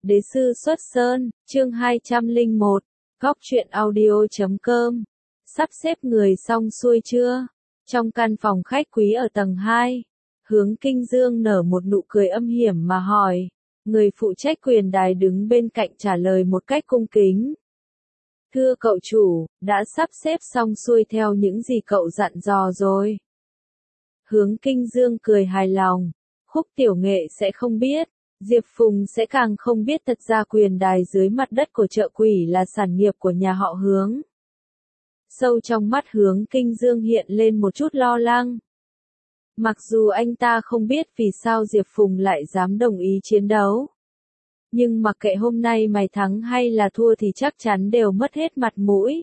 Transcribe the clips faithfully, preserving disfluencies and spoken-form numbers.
Đế sư xuất sơn, chương hai trăm lẻ một, góc truyện audio chấm com. Sắp xếp người xong xuôi chưa? Trong căn phòng khách quý ở tầng hai, Hướng Kinh Dương nở một nụ cười âm hiểm mà hỏi. Người phụ trách quyền đài đứng bên cạnh trả lời một cách cung kính. Thưa cậu chủ, đã sắp xếp xong xuôi theo những gì cậu dặn dò rồi. Hướng Kinh Dương cười hài lòng. Khúc Tiểu Nghệ sẽ không biết. Diệp Phùng sẽ càng không biết thật ra quyền đài dưới mặt đất của chợ quỷ là sản nghiệp của nhà họ Hướng. Sâu trong mắt Hướng Kinh Dương hiện lên một chút lo lắng. Mặc dù anh ta không biết vì sao Diệp Phùng lại dám đồng ý chiến đấu. Nhưng mặc kệ hôm nay mày thắng hay là thua thì chắc chắn đều mất hết mặt mũi.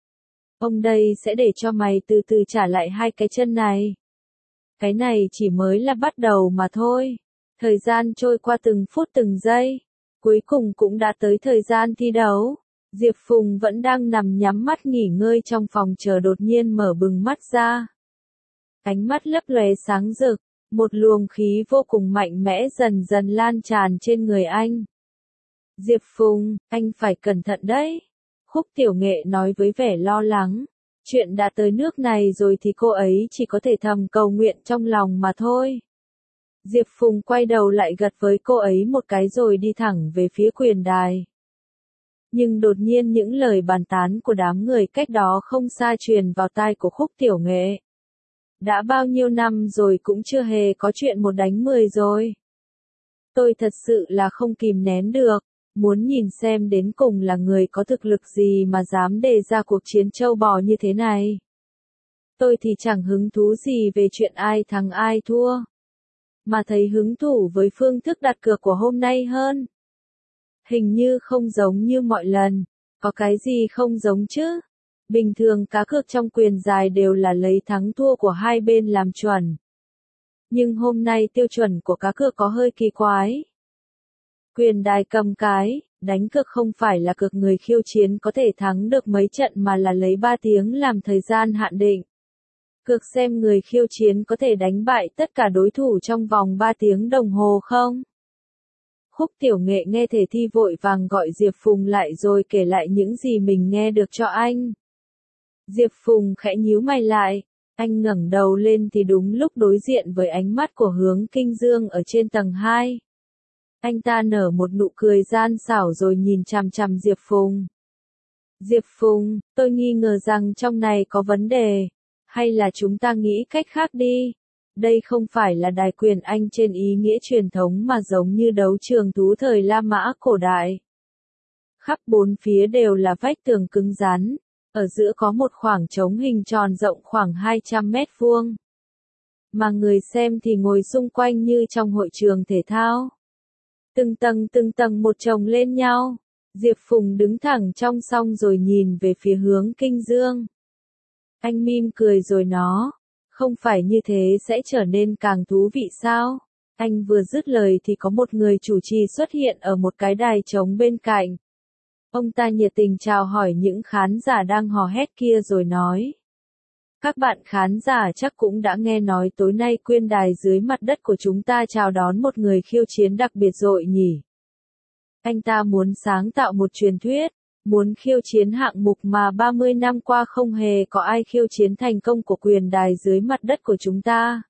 Ông đây sẽ để cho mày từ từ trả lại hai cái chân này. Cái này chỉ mới là bắt đầu mà thôi. Thời gian trôi qua từng phút từng giây, cuối cùng cũng đã tới thời gian thi đấu. Diệp Phùng vẫn đang nằm nhắm mắt nghỉ ngơi trong phòng chờ đột nhiên mở bừng mắt ra. Ánh mắt lấp lóe sáng rực, một luồng khí vô cùng mạnh mẽ dần dần lan tràn trên người anh. Diệp Phùng, anh phải cẩn thận đấy. Khúc Tiểu Nghệ nói với vẻ lo lắng. Chuyện đã tới nước này rồi thì cô ấy chỉ có thể thầm cầu nguyện trong lòng mà thôi. Diệp Phùng quay đầu lại gật với cô ấy một cái rồi đi thẳng về phía quyền đài. Nhưng đột nhiên những lời bàn tán của đám người cách đó không xa truyền vào tai của Khúc Tiểu Nghệ. Đã bao nhiêu năm rồi cũng chưa hề có chuyện một đánh mười rồi. Tôi thật sự là không kìm nén được, muốn nhìn xem đến cùng là người có thực lực gì mà dám đề ra cuộc chiến trâu bò như thế này. Tôi thì chẳng hứng thú gì về chuyện ai thắng ai thua, mà thấy hứng thú với phương thức đặt cược của hôm nay hơn. Hình như không giống như mọi lần, có cái gì không giống chứ? Bình thường cá cược trong quyền dài đều là lấy thắng thua của hai bên làm chuẩn. Nhưng hôm nay tiêu chuẩn của cá cược có hơi kỳ quái. Quyền đài cầm cái, đánh cược không phải là cược người khiêu chiến có thể thắng được mấy trận mà là lấy ba tiếng làm thời gian hạn định. Cược xem người khiêu chiến có thể đánh bại tất cả đối thủ trong vòng ba tiếng đồng hồ không? Khúc Tiểu Nghệ nghe thể thi vội vàng gọi Diệp Phùng lại rồi kể lại những gì mình nghe được cho anh. Diệp Phùng khẽ nhíu mày lại, anh ngẩng đầu lên thì đúng lúc đối diện với ánh mắt của Hướng Kinh Dương ở trên tầng hai. Anh ta nở một nụ cười gian xảo rồi nhìn chằm chằm Diệp Phùng. Diệp Phùng, tôi nghi ngờ rằng trong này có vấn đề. Hay là chúng ta nghĩ cách khác đi. Đây không phải là đài quyền Anh trên ý nghĩa truyền thống mà giống như đấu trường thú thời La Mã cổ đại. Khắp bốn phía đều là vách tường cứng rắn, ở giữa có một khoảng trống hình tròn rộng khoảng hai trăm mét vuông. Mà người xem thì ngồi xung quanh như trong hội trường thể thao. Từng tầng từng tầng một chồng lên nhau. Diệp Phùng đứng thẳng trong song rồi nhìn về phía Hướng Kinh Dương. Anh mỉm cười rồi nó, không phải như thế sẽ trở nên càng thú vị sao? Anh vừa dứt lời thì có một người chủ trì xuất hiện ở một cái đài trống bên cạnh. Ông ta nhiệt tình chào hỏi những khán giả đang hò hét kia rồi nói. Các bạn khán giả chắc cũng đã nghe nói tối nay quyền đài dưới mặt đất của chúng ta chào đón một người khiêu chiến đặc biệt rồi nhỉ? Anh ta muốn sáng tạo một truyền thuyết. Muốn khiêu chiến hạng mục mà ba mươi năm qua không hề có ai khiêu chiến thành công của quyền đài dưới mặt đất của chúng ta.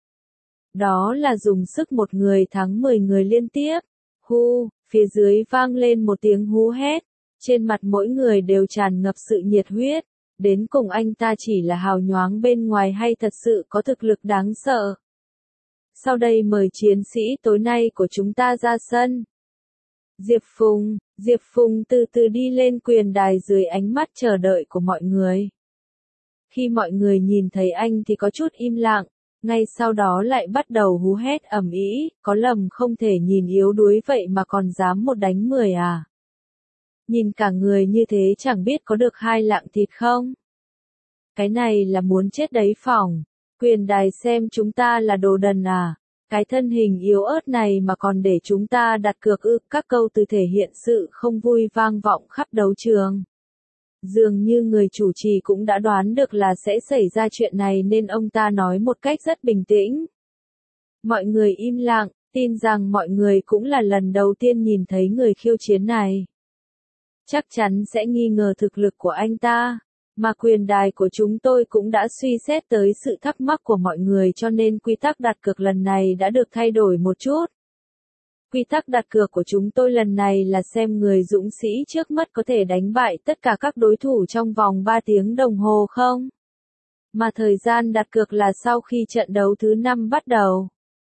Đó là dùng sức một người thắng mười người liên tiếp. Hu, phía dưới vang lên một tiếng hú hét. Trên mặt mỗi người đều tràn ngập sự nhiệt huyết. Đến cùng anh ta chỉ là hào nhoáng bên ngoài hay thật sự có thực lực đáng sợ. Sau đây mời chiến sĩ tối nay của chúng ta ra sân. Diệp Phùng, Diệp Phùng từ từ đi lên quyền đài dưới ánh mắt chờ đợi của mọi người. Khi mọi người nhìn thấy anh thì có chút im lặng, ngay sau đó lại bắt đầu hú hét ầm ĩ, có lầm không thể nhìn yếu đuối vậy mà còn dám một đánh mười à. Nhìn cả người như thế chẳng biết có được hai lạng thịt không? Cái này là muốn chết đấy phỏng, quyền đài xem chúng ta là đồ đần à? Cái thân hình yếu ớt này mà còn để chúng ta đặt cược ư? Các câu từ thể hiện sự không vui vang vọng khắp đấu trường. Dường như người chủ trì cũng đã đoán được là sẽ xảy ra chuyện này nên ông ta nói một cách rất bình tĩnh. Mọi người im lặng, Tin rằng mọi người cũng là lần đầu tiên nhìn thấy người khiêu chiến này. Chắc chắn sẽ nghi ngờ thực lực của anh ta, mà quyền đài của chúng tôi cũng đã suy xét tới sự thắc mắc của mọi người cho nên quy tắc đặt cược lần này đã được thay đổi một chút. Quy tắc đặt cược của chúng tôi lần này là xem người dũng sĩ trước mắt có thể đánh bại tất cả các đối thủ trong vòng ba tiếng đồng hồ không? Mà thời gian đặt cược là sau khi trận đấu thứ năm bắt đầu.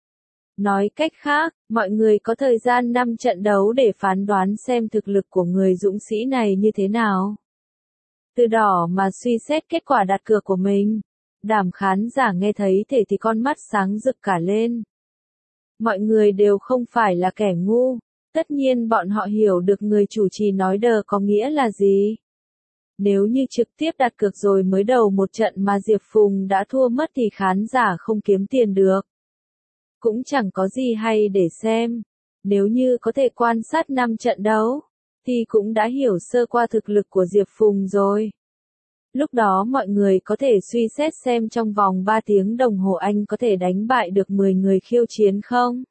Nói cách khác, mọi người có thời gian năm trận đấu để phán đoán xem thực lực của người dũng sĩ này như thế nào. Từ đó mà suy xét kết quả đặt cược của mình. Đám khán giả nghe thấy thế thì con mắt sáng rực cả lên. Mọi người đều không phải là kẻ ngu, tất nhiên bọn họ hiểu được người chủ trì nói đờ có nghĩa là gì. Nếu như trực tiếp đặt cược rồi mới đầu một trận mà Diệp Phùng đã thua mất thì khán giả không kiếm tiền được. Cũng chẳng có gì hay để xem. Nếu như có thể quan sát năm trận đấu, thì cũng đã hiểu sơ qua thực lực của Diệp Phùng rồi. Lúc đó mọi người có thể suy xét xem trong vòng ba tiếng đồng hồ anh có thể đánh bại được mười người khiêu chiến không?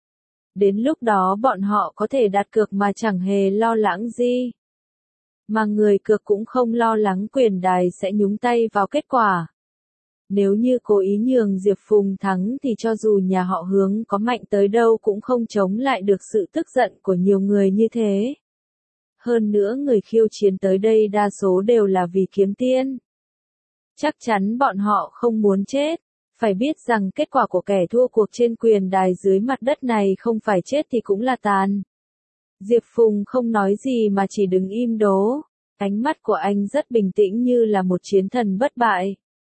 Đến lúc đó bọn họ có thể đặt cược mà chẳng hề lo lắng gì. Mà người cược cũng không lo lắng quyền đài sẽ nhúng tay vào kết quả. Nếu như cố ý nhường Diệp Phùng thắng thì cho dù nhà họ Hướng có mạnh tới đâu cũng không chống lại được sự tức giận của nhiều người như thế. Hơn nữa người khiêu chiến tới đây đa số đều là vì kiếm tiền. Chắc chắn bọn họ không muốn chết. Phải biết rằng kết quả của kẻ thua cuộc trên quyền đài dưới mặt đất này không phải chết thì cũng là tàn. Diệp Phùng không nói gì mà chỉ đứng im đố. Ánh mắt của anh rất bình tĩnh như là một chiến thần bất bại.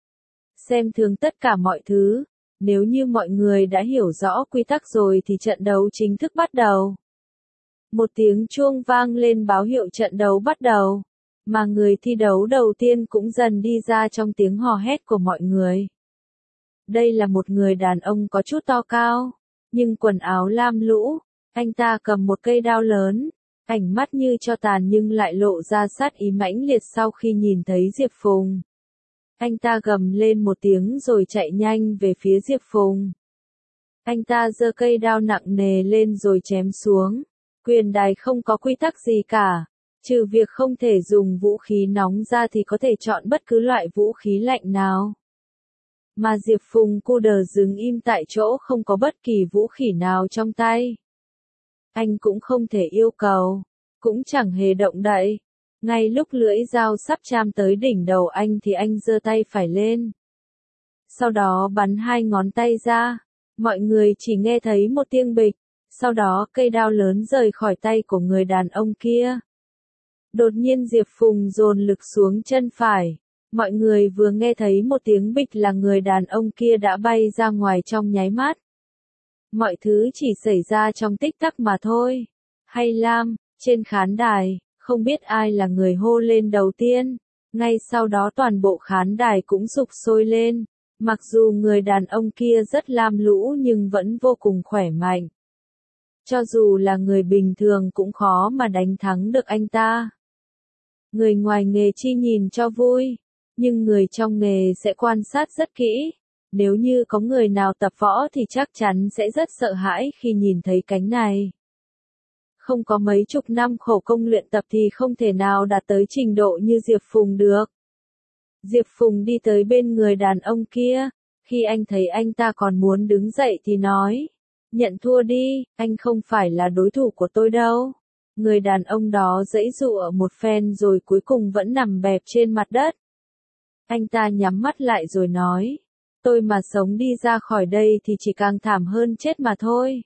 Xem thường tất cả mọi thứ. Nếu như mọi người đã hiểu rõ quy tắc rồi thì trận đấu chính thức bắt đầu. Một tiếng chuông vang lên báo hiệu trận đấu bắt đầu. Mà người thi đấu đầu tiên cũng dần đi ra trong tiếng hò hét của mọi người. Đây là một người đàn ông có chút to cao, nhưng quần áo lam lũ. Anh ta cầm một cây đao lớn, ánh mắt như tro tàn nhưng lại lộ ra sát ý mãnh liệt sau khi nhìn thấy Diệp Phùng. Anh ta gầm lên một tiếng rồi chạy nhanh về phía Diệp Phùng. Anh ta giơ cây đao nặng nề lên rồi chém xuống. Quyền đài không có quy tắc gì cả, trừ việc không thể dùng vũ khí nóng ra thì có thể chọn bất cứ loại vũ khí lạnh nào. Mà Diệp Phùng cu đờ đứng im tại chỗ không có bất kỳ vũ khí nào trong tay. Anh cũng không thể yêu cầu, cũng chẳng hề động đậy. Ngay lúc lưỡi dao sắp chạm tới đỉnh đầu anh thì anh giơ tay phải lên. Sau đó bắn hai ngón tay ra, mọi người chỉ nghe thấy một tiếng bịch, sau đó cây đao lớn rời khỏi tay của người đàn ông kia. Đột nhiên Diệp Phùng dồn lực xuống chân phải, mọi người vừa nghe thấy một tiếng bịch là người đàn ông kia đã bay ra ngoài trong nháy mắt. Mọi thứ chỉ xảy ra trong tích tắc mà thôi. Hay Lam, trên khán đài, không biết ai là người hô lên đầu tiên. Ngay sau đó toàn bộ khán đài cũng sục sôi lên. Mặc dù người đàn ông kia rất lam lũ nhưng vẫn vô cùng khỏe mạnh. Cho dù là người bình thường cũng khó mà đánh thắng được anh ta. Người ngoài nghề chi nhìn cho vui, nhưng người trong nghề sẽ quan sát rất kỹ. Nếu như có người nào tập võ thì chắc chắn sẽ rất sợ hãi khi nhìn thấy cánh này. Không có mấy chục năm khổ công luyện tập thì không thể nào đạt tới trình độ như Diệp Phùng được. Diệp Phùng đi tới bên người đàn ông kia, khi anh thấy anh ta còn muốn đứng dậy thì nói, nhận thua đi, anh không phải là đối thủ của tôi đâu. Người đàn ông đó giãy giụa một phen rồi cuối cùng vẫn nằm bẹp trên mặt đất. Anh ta nhắm mắt lại rồi nói, tôi mà sống đi ra khỏi đây thì chỉ càng thảm hơn chết mà thôi.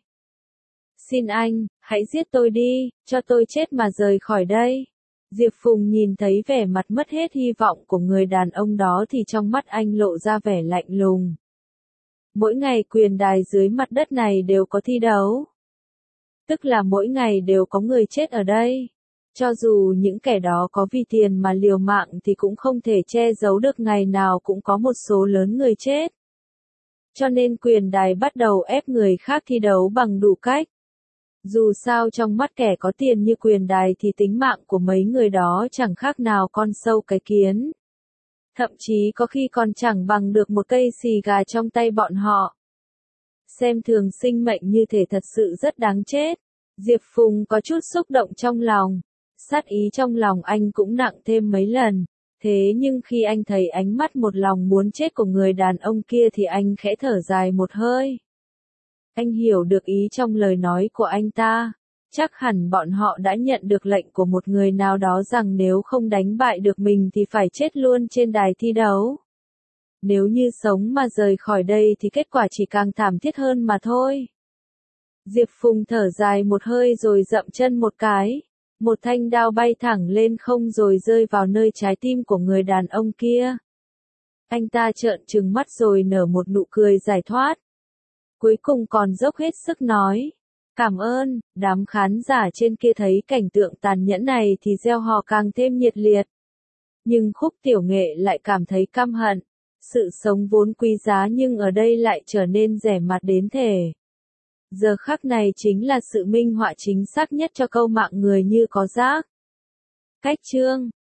Xin anh, hãy giết tôi đi, cho tôi chết mà rời khỏi đây. Diệp Phùng nhìn thấy vẻ mặt mất hết hy vọng của người đàn ông đó thì trong mắt anh lộ ra vẻ lạnh lùng. Mỗi ngày quyền đài dưới mặt đất này đều có thi đấu. Tức là mỗi ngày đều có người chết ở đây. Cho dù những kẻ đó có vì tiền mà liều mạng thì cũng không thể che giấu được ngày nào cũng có một số lớn người chết. Cho nên quyền đài bắt đầu ép người khác thi đấu bằng đủ cách. Dù sao trong mắt kẻ có tiền như quyền đài thì tính mạng của mấy người đó chẳng khác nào con sâu cái kiến. Thậm chí có khi còn chẳng bằng được một cây xì gà trong tay bọn họ. xem thường sinh mệnh như thể thật sự rất đáng chết. Diệp Phùng có chút xúc động trong lòng. Sát ý trong lòng anh cũng nặng thêm mấy lần. Thế nhưng khi anh thấy ánh mắt một lòng muốn chết của người đàn ông kia thì anh khẽ thở dài một hơi. Anh hiểu được ý trong lời nói của anh ta. Chắc hẳn bọn họ đã nhận được lệnh của một người nào đó rằng nếu không đánh bại được mình thì phải chết luôn trên đài thi đấu. Nếu như sống mà rời khỏi đây thì kết quả chỉ càng thảm thiết hơn mà thôi. Diệp Phùng thở dài một hơi rồi dậm chân một cái. Một thanh đao bay thẳng lên không rồi rơi vào nơi trái tim của người đàn ông kia. Anh ta trợn trừng mắt rồi nở một nụ cười giải thoát. Cuối cùng còn dốc hết sức nói. Cảm ơn, đám khán giả trên kia thấy cảnh tượng tàn nhẫn này thì reo hò càng thêm nhiệt liệt. Nhưng Khúc Tiểu Nghệ lại cảm thấy căm hận. Sự sống vốn quý giá nhưng ở đây lại trở nên rẻ mạt đến thể. Giờ khắc này chính là sự minh họa chính xác nhất cho câu mạng người như có rác. Cách chương